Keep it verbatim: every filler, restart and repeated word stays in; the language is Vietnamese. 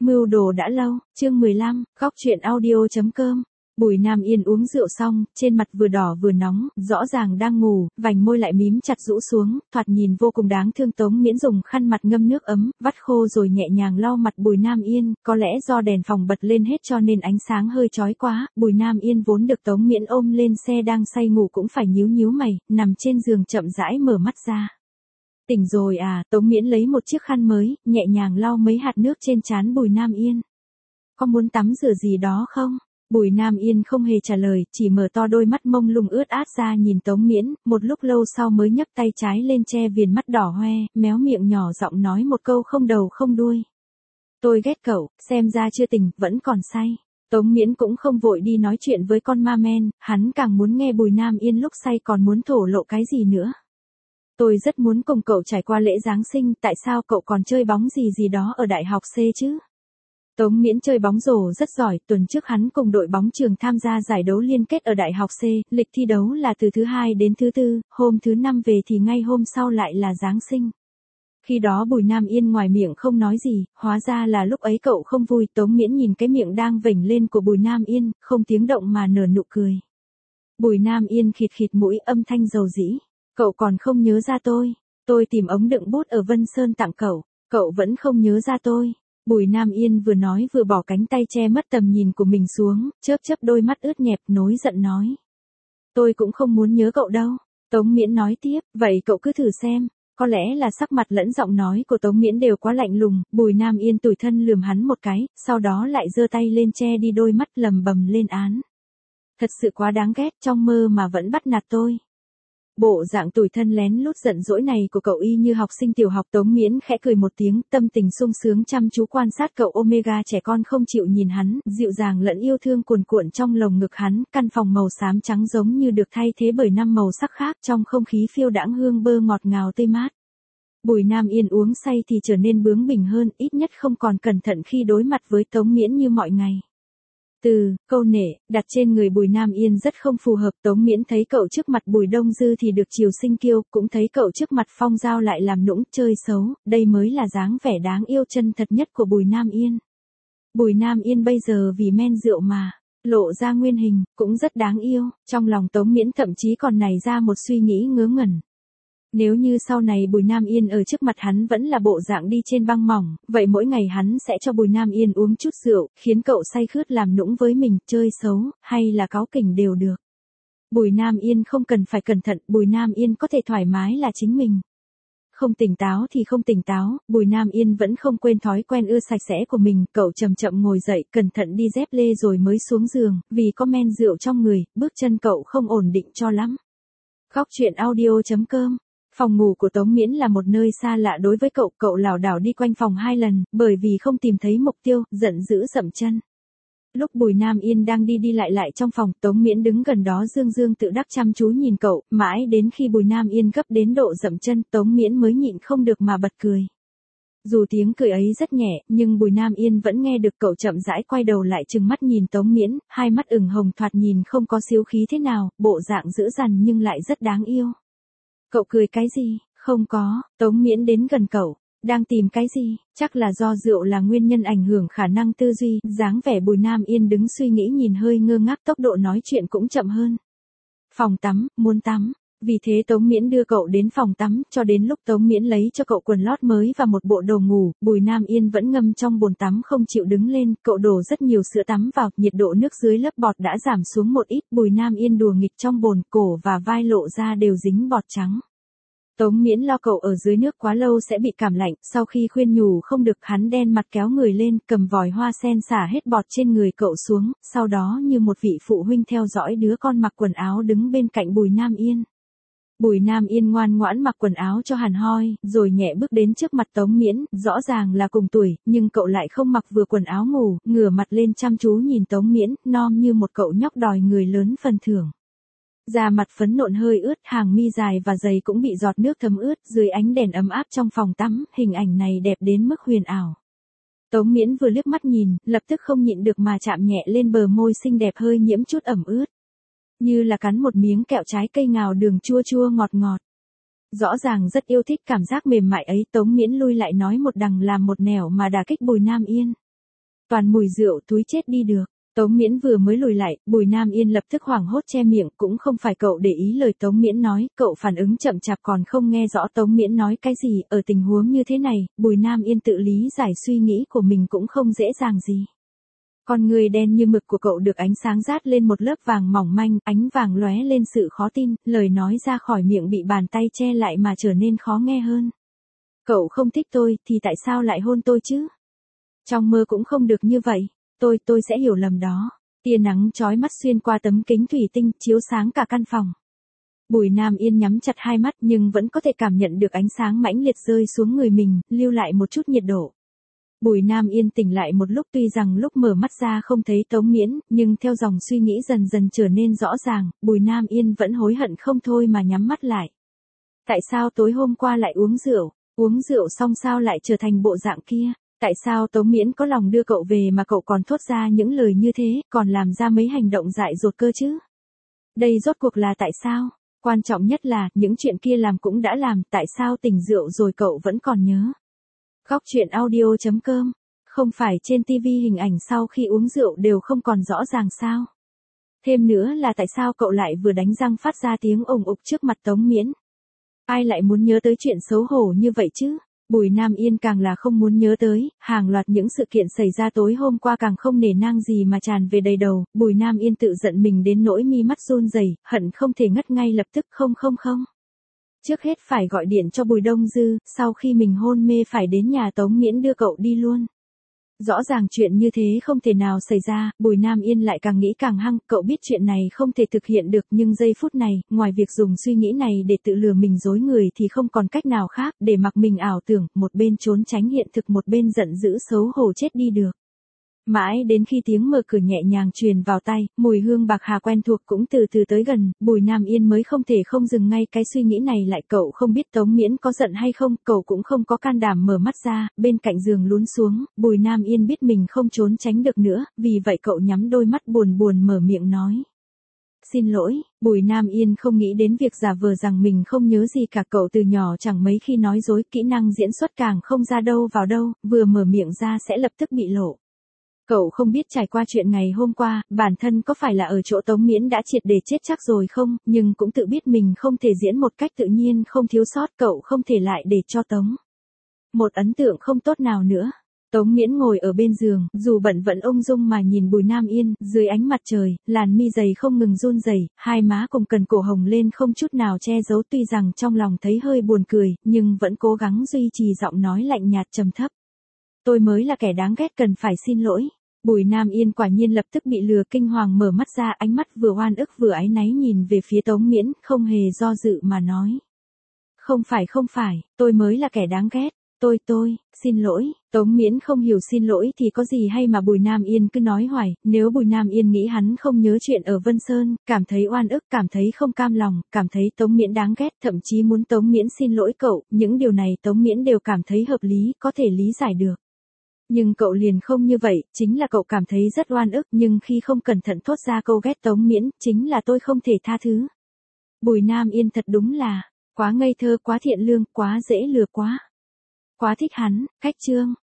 Mưu đồ đã lâu, chương mười lăm, góc truyện audio.com. Bùi Nam Yên uống rượu xong, trên mặt vừa đỏ vừa nóng, rõ ràng đang ngủ, vành môi lại mím chặt rũ xuống, thoạt nhìn vô cùng đáng thương. Tống Miễn dùng khăn mặt ngâm nước ấm, vắt khô rồi nhẹ nhàng lau mặt Bùi Nam Yên, có lẽ do đèn phòng bật lên hết cho nên ánh sáng hơi chói quá. Bùi Nam Yên vốn được Tống Miễn ôm lên xe đang say ngủ cũng phải nhíu nhíu mày, nằm trên giường chậm rãi mở mắt ra. Tỉnh rồi à? Tống Miễn lấy một chiếc khăn mới, nhẹ nhàng lau mấy hạt nước trên trán Bùi Nam Yên. Có muốn tắm rửa gì đó không? Bùi Nam Yên không hề trả lời, chỉ mở to đôi mắt mông lung ướt át ra nhìn Tống Miễn, một lúc lâu sau mới nhấc tay trái lên che viền mắt đỏ hoe, méo miệng nhỏ giọng nói một câu không đầu không đuôi. Tôi ghét cậu, xem ra chưa tỉnh, vẫn còn say. Tống Miễn cũng không vội đi nói chuyện với con ma men, hắn càng muốn nghe Bùi Nam Yên lúc say còn muốn thổ lộ cái gì nữa. Tôi rất muốn cùng cậu trải qua lễ Giáng sinh, tại sao cậu còn chơi bóng gì gì đó ở đại học C chứ? Tống Miễn chơi bóng rổ rất giỏi, tuần trước hắn cùng đội bóng trường tham gia giải đấu liên kết ở đại học C, lịch thi đấu là từ thứ hai đến thứ tư, hôm thứ năm về thì ngay hôm sau lại là Giáng sinh. Khi đó Bùi Nam Yên ngoài miệng không nói gì, hóa ra là lúc ấy cậu không vui. Tống Miễn nhìn cái miệng đang vểnh lên của Bùi Nam Yên, không tiếng động mà nở nụ cười. Bùi Nam Yên khịt khịt mũi, âm thanh dầu dĩ. Cậu còn không nhớ ra tôi, tôi tìm ống đựng bút ở Vân Sơn tặng cậu, cậu vẫn không nhớ ra tôi. Bùi Nam Yên vừa nói vừa bỏ cánh tay che mất tầm nhìn của mình xuống, chớp chớp đôi mắt ướt nhẹp, nổi giận nói. Tôi cũng không muốn nhớ cậu đâu. Tống Miễn nói tiếp, vậy cậu cứ thử xem. Có lẽ là sắc mặt lẫn giọng nói của Tống Miễn đều quá lạnh lùng, Bùi Nam Yên tủi thân lườm hắn một cái, sau đó lại giơ tay lên che đi đôi mắt lầm bầm lên án. Thật sự quá đáng ghét, trong mơ mà vẫn bắt nạt tôi. Bộ dạng tủi thân lén lút giận dỗi này của cậu y như học sinh tiểu học. Tống Miễn khẽ cười một tiếng, tâm tình sung sướng chăm chú quan sát cậu Omega trẻ con không chịu nhìn hắn, dịu dàng lẫn yêu thương cuồn cuộn trong lồng ngực hắn. Căn phòng màu xám trắng giống như được thay thế bởi năm màu sắc khác, trong không khí phiêu đãng hương bơ ngọt ngào tươi mát. Bùi Nam Yên uống say thì trở nên bướng bỉnh hơn, ít nhất không còn cẩn thận khi đối mặt với Tống Miễn như mọi ngày. Từ, câu nể, đặt trên người Bùi Nam Yên rất không phù hợp. Tống Miễn thấy cậu trước mặt Bùi Đông Dư thì được chiều sinh kiêu, cũng thấy cậu trước mặt Phong Giao lại làm nũng, chơi xấu, đây mới là dáng vẻ đáng yêu chân thật nhất của Bùi Nam Yên. Bùi Nam Yên bây giờ vì men rượu mà, lộ ra nguyên hình, cũng rất đáng yêu, trong lòng Tống Miễn thậm chí còn nảy ra một suy nghĩ ngớ ngẩn. Nếu như sau này Bùi Nam Yên ở trước mặt hắn vẫn là bộ dạng đi trên băng mỏng, vậy mỗi ngày hắn sẽ cho Bùi Nam Yên uống chút rượu, khiến cậu say khướt làm nũng với mình, chơi xấu, hay là cáu kỉnh đều được. Bùi Nam Yên không cần phải cẩn thận, Bùi Nam Yên có thể thoải mái là chính mình. Không tỉnh táo thì không tỉnh táo, Bùi Nam Yên vẫn không quên thói quen ưa sạch sẽ của mình, cậu chậm chậm ngồi dậy, cẩn thận đi dép lê rồi mới xuống giường, vì có men rượu trong người, bước chân cậu không ổn định cho lắm. Góc truyện audio.com. Phòng ngủ của Tống Miễn là một nơi xa lạ đối với cậu, cậu lảo đảo đi quanh phòng hai lần, bởi vì không tìm thấy mục tiêu, giận dữ dậm chân. Lúc Bùi Nam Yên đang đi đi lại lại trong phòng, Tống Miễn đứng gần đó dương dương tự đắc chăm chú nhìn cậu, mãi đến khi Bùi Nam Yên gấp đến độ dậm chân, Tống Miễn mới nhịn không được mà bật cười. Dù tiếng cười ấy rất nhẹ, nhưng Bùi Nam Yên vẫn nghe được. Cậu chậm rãi quay đầu lại trừng mắt nhìn Tống Miễn, hai mắt ửng hồng thoạt nhìn không có xíu khí thế nào, bộ dạng dữ dằn nhưng lại rất đáng yêu. Cậu cười cái gì? Không có. Tống Miễn đến gần cậu. Đang tìm cái gì? Chắc là do rượu là nguyên nhân ảnh hưởng khả năng tư duy. Dáng vẻ Bùi Nam Yên đứng suy nghĩ nhìn hơi ngơ ngác, tốc độ nói chuyện cũng chậm hơn. Phòng tắm, muốn tắm. Vì thế Tống Miễn đưa cậu đến phòng tắm, cho đến lúc Tống Miễn lấy cho cậu quần lót mới và một bộ đồ ngủ, Bùi Nam Yên vẫn ngâm trong bồn tắm không chịu đứng lên, cậu đổ rất nhiều sữa tắm vào, nhiệt độ nước dưới lớp bọt đã giảm xuống một ít, Bùi Nam Yên đùa nghịch trong bồn, cổ và vai lộ ra đều dính bọt trắng. Tống Miễn lo cậu ở dưới nước quá lâu sẽ bị cảm lạnh, sau khi khuyên nhủ không được hắn đen mặt kéo người lên, cầm vòi hoa sen xả hết bọt trên người cậu xuống, sau đó như một vị phụ huynh theo dõi đứa con mặc quần áo đứng bên cạnh Bùi Nam Yên. Bùi Nam Yên ngoan ngoãn mặc quần áo cho hàn hoi, rồi nhẹ bước đến trước mặt Tống Miễn, rõ ràng là cùng tuổi, nhưng cậu lại không mặc vừa quần áo ngủ, ngửa mặt lên chăm chú nhìn Tống Miễn, non như một cậu nhóc đòi người lớn phần thưởng. Da mặt phấn nộn hơi ướt, hàng mi dài và dày cũng bị giọt nước thấm ướt, dưới ánh đèn ấm áp trong phòng tắm, hình ảnh này đẹp đến mức huyền ảo. Tống Miễn vừa liếc mắt nhìn, lập tức không nhịn được mà chạm nhẹ lên bờ môi xinh đẹp hơi nhiễm chút ẩm ướt. Như là cắn một miếng kẹo trái cây ngào đường chua chua ngọt ngọt. Rõ ràng rất yêu thích cảm giác mềm mại ấy, Tống Miễn lui lại nói một đằng làm một nẻo mà đả kích Bùi Nam Yên. toàn mùi rượu túi chết đi được. Tống Miễn vừa mới lùi lại, Bùi Nam Yên lập tức hoảng hốt che miệng, cũng không phải cậu để ý lời Tống Miễn nói, cậu phản ứng chậm chạp còn không nghe rõ Tống Miễn nói cái gì, ở tình huống như thế này, Bùi Nam Yên tự lý giải suy nghĩ của mình cũng không dễ dàng gì. Con người đen như mực của cậu được ánh sáng rát lên một lớp vàng mỏng manh, ánh vàng lóe lên sự khó tin, lời nói ra khỏi miệng bị bàn tay che lại mà trở nên khó nghe hơn. Cậu không thích tôi, thì tại sao lại hôn tôi chứ? Trong mơ cũng không được như vậy. Tôi, tôi sẽ hiểu lầm đó. Tia nắng chói mắt xuyên qua tấm kính thủy tinh, chiếu sáng cả căn phòng. Bùi Nam Yên nhắm chặt hai mắt nhưng vẫn có thể cảm nhận được ánh sáng mãnh liệt rơi xuống người mình, lưu lại một chút nhiệt độ. Bùi Nam Yên tỉnh lại một lúc, tuy rằng lúc mở mắt ra không thấy Tống Miễn, nhưng theo dòng suy nghĩ dần dần trở nên rõ ràng, Bùi Nam Yên vẫn hối hận không thôi mà nhắm mắt lại. Tại sao tối hôm qua lại uống rượu? Uống rượu xong sao lại trở thành bộ dạng kia? Tại sao Tống Miễn có lòng đưa cậu về mà cậu còn thốt ra những lời như thế, còn làm ra mấy hành động dại dột cơ chứ? Đây rốt cuộc là tại sao? Quan trọng nhất là, những chuyện kia làm cũng đã làm, tại sao tỉnh rượu rồi cậu vẫn còn nhớ? Góc truyện audio chấm com. Không phải trên ti vi hình ảnh sau khi uống rượu đều không còn rõ ràng sao? Thêm nữa là tại sao cậu lại vừa đánh răng phát ra tiếng ồng ục trước mặt Tống Miễn? Ai lại muốn nhớ tới chuyện xấu hổ như vậy chứ? Bùi Nam Yên càng là không muốn nhớ tới, hàng loạt những sự kiện xảy ra tối hôm qua càng không nể nang gì mà tràn về đầy đầu, Bùi Nam Yên tự giận mình đến nỗi mi mắt run rẩy, hận không thể ngất ngay lập tức. Không không không. Trước hết phải gọi điện cho Bùi Đông Dư, sau khi mình hôn mê phải đến nhà Tống Miễn đưa cậu đi luôn. Rõ ràng chuyện như thế không thể nào xảy ra, Bùi Nam Yên lại càng nghĩ càng hăng, cậu biết chuyện này không thể thực hiện được nhưng giây phút này, ngoài việc dùng suy nghĩ này để tự lừa mình dối người thì không còn cách nào khác, để mặc mình ảo tưởng, một bên trốn tránh hiện thực một bên giận dữ xấu hổ chết đi được. Mãi đến khi tiếng mở cửa nhẹ nhàng truyền vào tai, mùi hương bạc hà quen thuộc cũng từ từ tới gần, Bùi Nam Yên mới không thể không dừng ngay cái suy nghĩ này lại. Cậu không biết Tống Miễn có giận hay không, cậu cũng không có can đảm mở mắt ra, bên cạnh giường lún xuống, Bùi Nam Yên biết mình không trốn tránh được nữa, vì vậy cậu nhắm đôi mắt buồn buồn mở miệng nói. Xin lỗi, Bùi Nam Yên không nghĩ đến việc giả vờ rằng mình không nhớ gì cả, cậu từ nhỏ chẳng mấy khi nói dối, kỹ năng diễn xuất càng không ra đâu vào đâu, vừa mở miệng ra sẽ lập tức bị lộ. Cậu không biết trải qua chuyện ngày hôm qua, bản thân có phải là ở chỗ Tống Miễn đã triệt để chết chắc rồi không, nhưng cũng tự biết mình không thể diễn một cách tự nhiên không thiếu sót, cậu không thể lại để cho Tống một ấn tượng không tốt nào nữa. Tống Miễn ngồi ở bên giường, dù bận vẫn ung dung mà nhìn Bùi Nam Yên, dưới ánh mặt trời, làn mi dày không ngừng run rẩy, hai má cùng cần cổ hồng lên không chút nào che giấu, tuy rằng trong lòng thấy hơi buồn cười, nhưng vẫn cố gắng duy trì giọng nói lạnh nhạt trầm thấp. Tôi mới là kẻ đáng ghét cần phải xin lỗi. Bùi Nam Yên quả nhiên lập tức bị lừa, kinh hoàng mở mắt ra, ánh mắt vừa oan ức vừa áy náy nhìn về phía Tống Miễn, không hề do dự mà nói. Không phải không phải, tôi mới là kẻ đáng ghét. Tôi tôi, xin lỗi. Tống Miễn không hiểu xin lỗi thì có gì hay mà Bùi Nam Yên cứ nói hoài, nếu Bùi Nam Yên nghĩ hắn không nhớ chuyện ở Vân Sơn, cảm thấy oan ức, cảm thấy không cam lòng, cảm thấy Tống Miễn đáng ghét, thậm chí muốn Tống Miễn xin lỗi cậu, những điều này Tống Miễn đều cảm thấy hợp lý, có thể lý giải được. Nhưng cậu liền không như vậy, chính là cậu cảm thấy rất oan ức, nhưng khi không cẩn thận thốt ra câu ghét Tống Miễn, chính là tôi không thể tha thứ. Bùi Nam Yên thật đúng là, quá ngây thơ, quá thiện lương, quá dễ lừa quá. Quá thích hắn, cách chương.